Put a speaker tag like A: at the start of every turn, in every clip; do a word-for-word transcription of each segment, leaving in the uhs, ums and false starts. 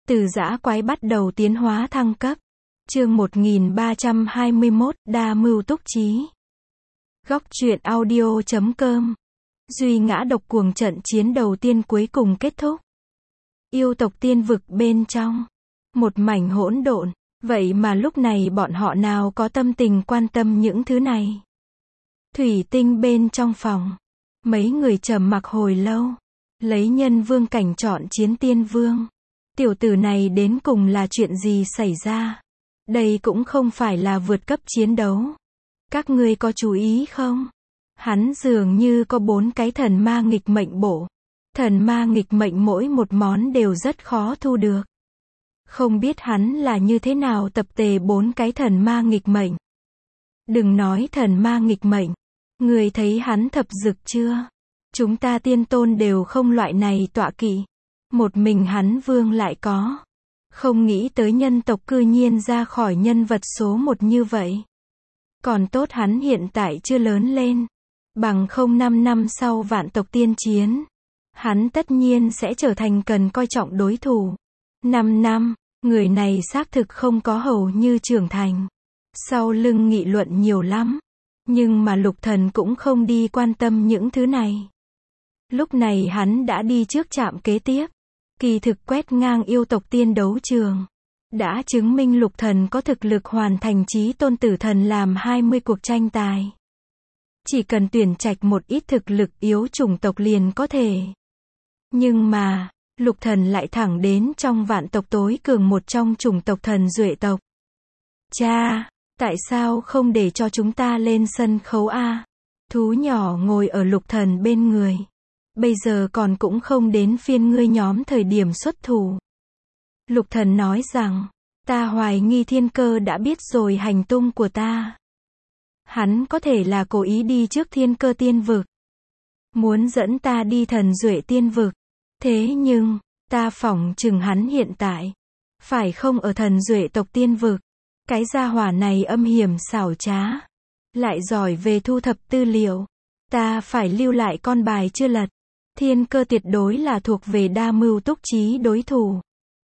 A: Từ dã quái bắt đầu tiến hóa thăng cấp. Chương một nghìn ba trăm hai mươi mốt, đa mưu túc trí. Góc truyện audio chấm com. Duy ngã độc cuồng trận chiến đầu tiên cuối cùng kết thúc. Yêu tộc tiên vực bên trong. Một mảnh hỗn độn. Vậy mà lúc này bọn họ nào có tâm tình quan tâm những thứ này. Thủy tinh bên trong phòng. Mấy người trầm mặc hồi lâu. Lấy nhân vương cảnh chọn chiến tiên vương. Tiểu tử này đến cùng là chuyện gì xảy ra? Đây cũng không phải là vượt cấp chiến đấu. Các ngươi có chú ý không? Hắn dường như có bốn cái thần ma nghịch mệnh bổ. Thần ma nghịch mệnh mỗi một món đều rất khó thu được. Không biết hắn là như thế nào tập tề bốn cái thần ma nghịch mệnh. Đừng nói thần ma nghịch mệnh. Người thấy hắn thập dực chưa? Chúng ta tiên tôn đều không loại này tọa kỵ. Một mình hắn vương lại có. Không nghĩ tới nhân tộc cư nhiên ra khỏi nhân vật số một như vậy. Còn tốt hắn hiện tại chưa lớn lên. Bằng không năm năm sau vạn tộc tiên chiến. Hắn tất nhiên sẽ trở thành cần coi trọng đối thủ. Năm năm, người này xác thực không có hầu như trưởng thành. Sau lưng nghị luận nhiều lắm. Nhưng mà Lục Thần cũng không đi quan tâm những thứ này. Lúc này hắn đã đi trước trạm kế tiếp. Kỳ thực quét ngang yêu tộc tiên đấu trường. Đã chứng minh Lục Thần có thực lực hoàn thành chí tôn tử thần làm hai mươi cuộc tranh tài. Chỉ cần tuyển trạch một ít thực lực yếu chủng tộc liền có thể. Nhưng mà, Lục Thần lại thẳng đến trong vạn tộc tối cường một trong chủng tộc thần duệ tộc. Cha, tại sao không để cho chúng ta lên sân khấu a? Thú nhỏ ngồi ở Lục Thần bên người. Bây giờ còn cũng không đến phiên ngươi nhóm thời điểm xuất thủ. Lục Thần nói rằng, ta hoài nghi Thiên Cơ đã biết rồi hành tung của ta. Hắn có thể là cố ý đi trước Thiên Cơ tiên vực. Muốn dẫn ta đi thần duệ tiên vực. Thế nhưng, ta phỏng chừng hắn hiện tại. Phải không ở thần duệ tộc tiên vực. Cái gia hỏa này âm hiểm xảo trá. Lại giỏi về thu thập tư liệu. Ta phải lưu lại con bài chưa lật. Thiên Cơ tuyệt đối là thuộc về đa mưu túc trí đối thủ.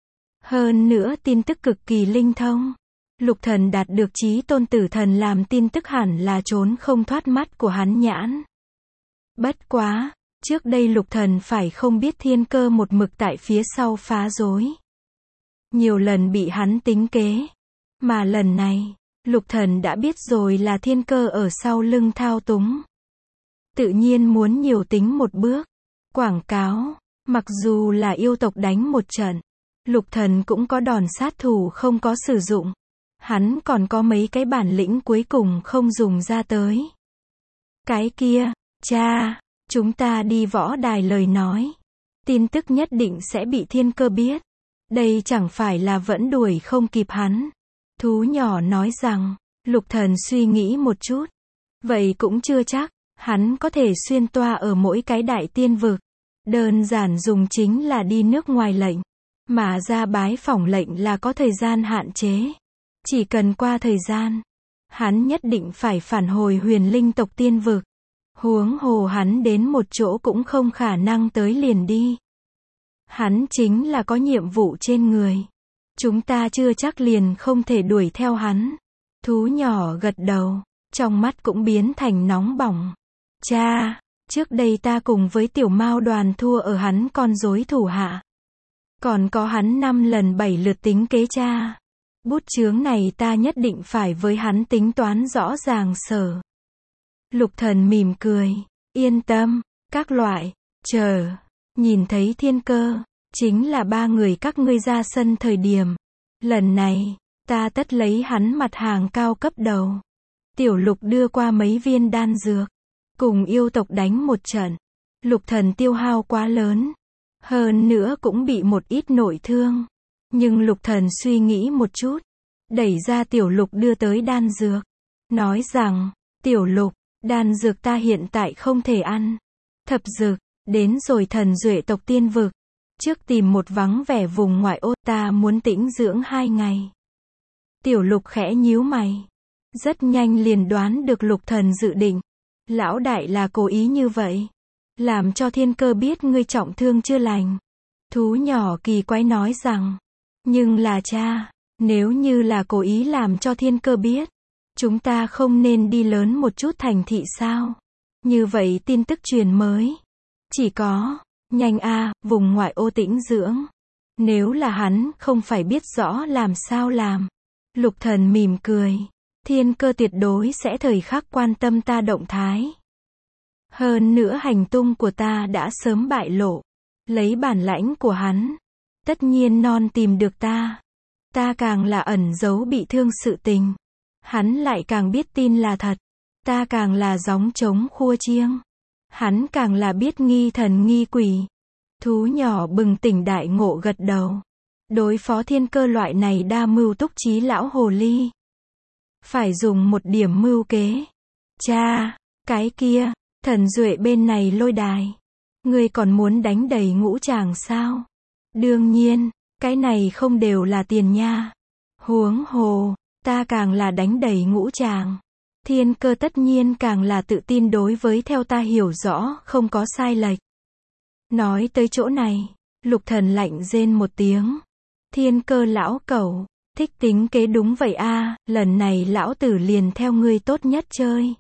A: Hơn nữa tin tức cực kỳ linh thông. Lục Thần đạt được chí tôn tử thần làm tin tức hẳn là trốn không thoát mắt của hắn nhãn. Bất quá, trước đây Lục Thần phải không biết Thiên Cơ một mực tại phía sau phá rối. Nhiều lần bị hắn tính kế. Mà lần này, Lục Thần đã biết rồi là Thiên Cơ ở sau lưng thao túng. Tự nhiên muốn nhiều tính một bước. Quảng cáo, mặc dù là yêu tộc đánh một trận, Lục Thần cũng có đòn sát thủ không có sử dụng. Hắn còn có mấy cái bản lĩnh cuối cùng không dùng ra tới. Cái kia, cha, chúng ta đi võ đài lời nói. Tin tức nhất định sẽ bị Thiên Cơ biết. Đây chẳng phải là vẫn đuổi không kịp hắn. Thú nhỏ nói rằng, Lục Thần suy nghĩ một chút. Vậy cũng chưa chắc. Hắn có thể xuyên toa ở mỗi cái đại tiên vực. Đơn giản dùng chính là đi nước ngoài lệnh. Mà ra bái phỏng lệnh là có thời gian hạn chế. Chỉ cần qua thời gian. Hắn nhất định phải phản hồi huyền linh tộc tiên vực. Huống hồ hắn đến một chỗ cũng không khả năng tới liền đi. Hắn chính là có nhiệm vụ trên người. Chúng ta chưa chắc liền không thể đuổi theo hắn. Thú nhỏ gật đầu. Trong mắt cũng biến thành nóng bỏng. Cha, trước đây ta cùng với tiểu mao đoàn thua ở hắn con rối thủ hạ. Còn có hắn năm lần bảy lượt tính kế cha. Bút chướng này ta nhất định phải với hắn tính toán rõ ràng sở. Lục Thần mỉm cười, yên tâm, các loại, chờ, nhìn thấy Thiên Cơ, chính là ba người các ngươi ra sân thời điểm. Lần này, ta tất lấy hắn mặt hàng cao cấp đầu. Tiểu Lục đưa qua mấy viên đan dược. Cùng yêu tộc đánh một trận. Lục Thần tiêu hao quá lớn. Hơn nữa cũng bị một ít nội thương. Nhưng Lục Thần suy nghĩ một chút. Đẩy ra Tiểu Lục đưa tới đan dược. Nói rằng, Tiểu Lục, đan dược ta hiện tại không thể ăn. Thập dược, đến rồi thần duệ tộc tiên vực. Trước tìm một vắng vẻ vùng ngoại ô ta muốn tĩnh dưỡng hai ngày. Tiểu Lục khẽ nhíu mày. Rất nhanh liền đoán được Lục Thần dự định. Lão đại là cố ý như vậy. Làm cho Thiên Cơ biết ngươi trọng thương chưa lành. Thú nhỏ kỳ quái nói rằng. Nhưng là cha, nếu như là cố ý làm cho Thiên Cơ biết, chúng ta không nên đi lớn một chút thành thị sao? Như vậy tin tức truyền mới. Chỉ có, nhanh a, vùng ngoại ô tĩnh dưỡng. Nếu là hắn không phải biết rõ làm sao làm. Lục Thần mỉm cười. Thiên Cơ tuyệt đối sẽ thời khắc quan tâm ta động thái. Hơn nữa hành tung của ta đã sớm bại lộ. Lấy bản lãnh của hắn, tất nhiên non tìm được ta. Ta càng là ẩn giấu bị thương sự tình, hắn lại càng biết tin là thật. Ta càng là gióng trống khua chiêng, hắn càng là biết nghi thần nghi quỷ. Thú nhỏ bừng tỉnh đại ngộ gật đầu. Đối phó Thiên Cơ loại này đa mưu túc trí lão hồ ly, phải dùng một điểm mưu kế. Cha, cái kia, Thần Duệ bên này lôi đài. Ngươi còn muốn đánh đầy ngũ tràng sao? Đương nhiên, cái này không đều là tiền nha. Huống hồ, ta càng là đánh đầy ngũ tràng. Thiên Cơ tất nhiên càng là tự tin đối với theo ta hiểu rõ, không có sai lệch. Nói tới chỗ này, Lục Thần lạnh rên một tiếng. Thiên Cơ lão cẩu, thích tính kế đúng vậy a, lần này lão tử liền theo ngươi tốt nhất chơi.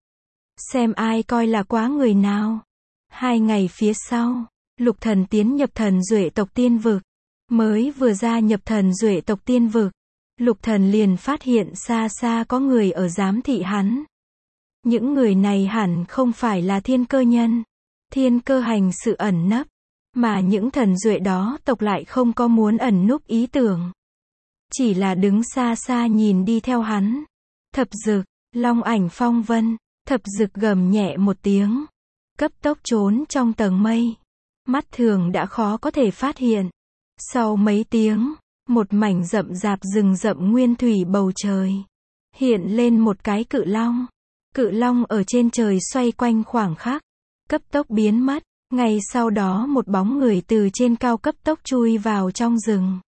A: Xem ai coi là quá người nào. Hai ngày phía sau, Lục Thần tiến nhập Thần Duệ tộc tiên vực. Mới vừa gia nhập Thần Duệ tộc tiên vực, Lục Thần liền phát hiện xa xa có người ở giám thị hắn. Những người này hẳn không phải là Thiên Cơ nhân. Thiên Cơ hành sự ẩn nấp, mà những Thần Duệ đó tộc lại không có muốn ẩn núp ý tưởng. Chỉ là đứng xa xa nhìn đi theo hắn. Thập Dực, Long Ảnh Phong Vân, Thập Dực gầm nhẹ một tiếng, cấp tốc trốn trong tầng mây. Mắt thường đã khó có thể phát hiện. Sau mấy tiếng, một mảnh rậm rạp rừng rậm nguyên thủy bầu trời, hiện lên một cái cự long. Cự long ở trên trời xoay quanh khoảng khắc, cấp tốc biến mất. Ngay sau đó một bóng người từ trên cao cấp tốc chui vào trong rừng.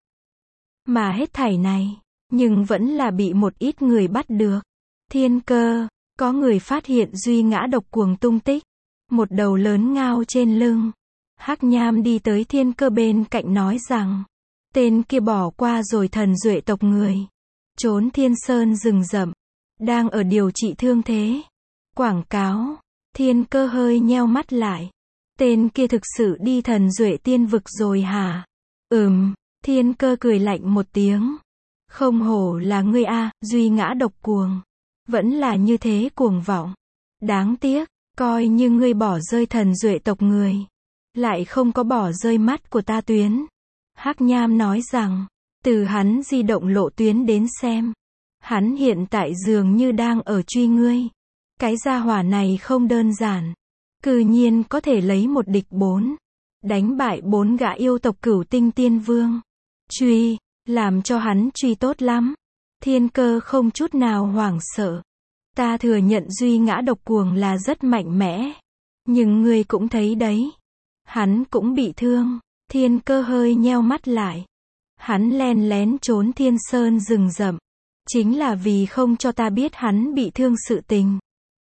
A: Mà hết thảy này, nhưng vẫn là bị một ít người bắt được. Thiên Cơ, có người phát hiện Duy Ngã Độc Cuồng tung tích. Một đầu lớn ngao trên lưng. Hắc Nham đi tới Thiên Cơ bên cạnh nói rằng, tên kia bỏ qua rồi Thần Duệ tộc người. Trốn Thiên Sơn rừng rậm, đang ở điều trị thương thế. Quảng cáo, Thiên Cơ hơi nheo mắt lại. Tên kia thực sự đi Thần Duệ tiên vực rồi hả? Ừm, Thiên Cơ cười lạnh một tiếng. Không hổ là ngươi a, Duy Ngã Độc Cuồng. Vẫn là như thế cuồng vọng. Đáng tiếc, coi như ngươi bỏ rơi Thần Duệ tộc người, lại không có bỏ rơi mắt của ta tuyến. Hắc Nham nói rằng, từ hắn di động lộ tuyến đến xem, hắn hiện tại dường như đang ở truy ngươi. Cái gia hỏa này không đơn giản. Cư nhiên có thể lấy một địch bốn, đánh bại bốn gã yêu tộc Cửu Tinh Tiên Vương. Truy, làm cho hắn truy tốt lắm. Thiên Cơ không chút nào hoảng sợ. Ta thừa nhận Duy Ngã Độc Cuồng là rất mạnh mẽ. Nhưng ngươi cũng thấy đấy. Hắn cũng bị thương. Thiên Cơ hơi nheo mắt lại. Hắn len lén trốn Thiên Sơn rừng rậm. Chính là vì không cho ta biết hắn bị thương sự tình.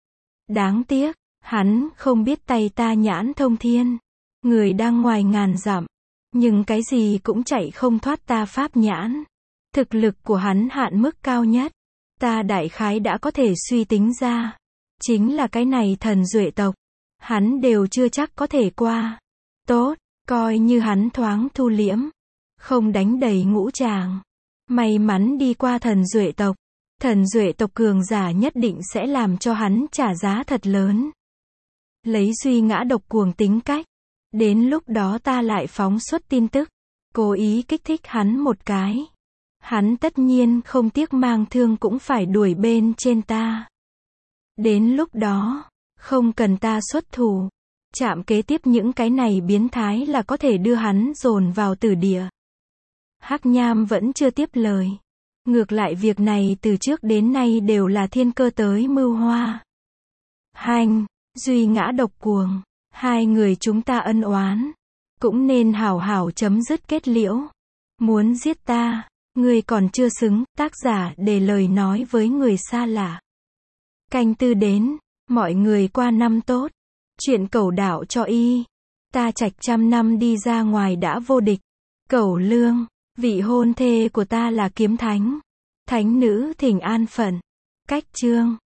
A: Đáng tiếc, hắn không biết tay ta nhãn thông thiên. Người đang ngoài ngàn dặm. Nhưng cái gì cũng chạy không thoát ta pháp nhãn. Thực lực của hắn hạn mức cao nhất. Ta đại khái đã có thể suy tính ra. Chính là cái này Thần Duệ tộc. Hắn đều chưa chắc có thể qua. Tốt, coi như hắn thoáng thu liễm. Không đánh đầy ngũ tràng. May mắn đi qua Thần Duệ tộc. Thần Duệ tộc cường giả nhất định sẽ làm cho hắn trả giá thật lớn. Lấy Duy Ngã Độc Cuồng tính cách. Đến lúc đó ta lại phóng xuất tin tức. Cố ý kích thích hắn một cái. Hắn tất nhiên không tiếc mang thương cũng phải đuổi bên trên ta. Đến lúc đó, không cần ta xuất thủ. Chạm kế tiếp những cái này biến thái là có thể đưa hắn dồn vào tử địa. Hắc Nham vẫn chưa tiếp lời. Ngược lại việc này từ trước đến nay đều là Thiên Cơ tới mưu hoa. Hành, Duy Ngã Độc Cuồng, hai người chúng ta ân oán, cũng nên hảo hảo chấm dứt kết liễu. Muốn giết ta, ngươi còn chưa xứng. Tác giả để lời nói với người xa lạ. Canh tư đến, mọi người qua năm tốt. Chuyện cẩu đạo cho y. Ta trạch trăm năm đi ra ngoài đã vô địch. Cẩu lương, Vị hôn thê của ta là kiếm thánh. Thánh nữ thỉnh an phận. Cách chương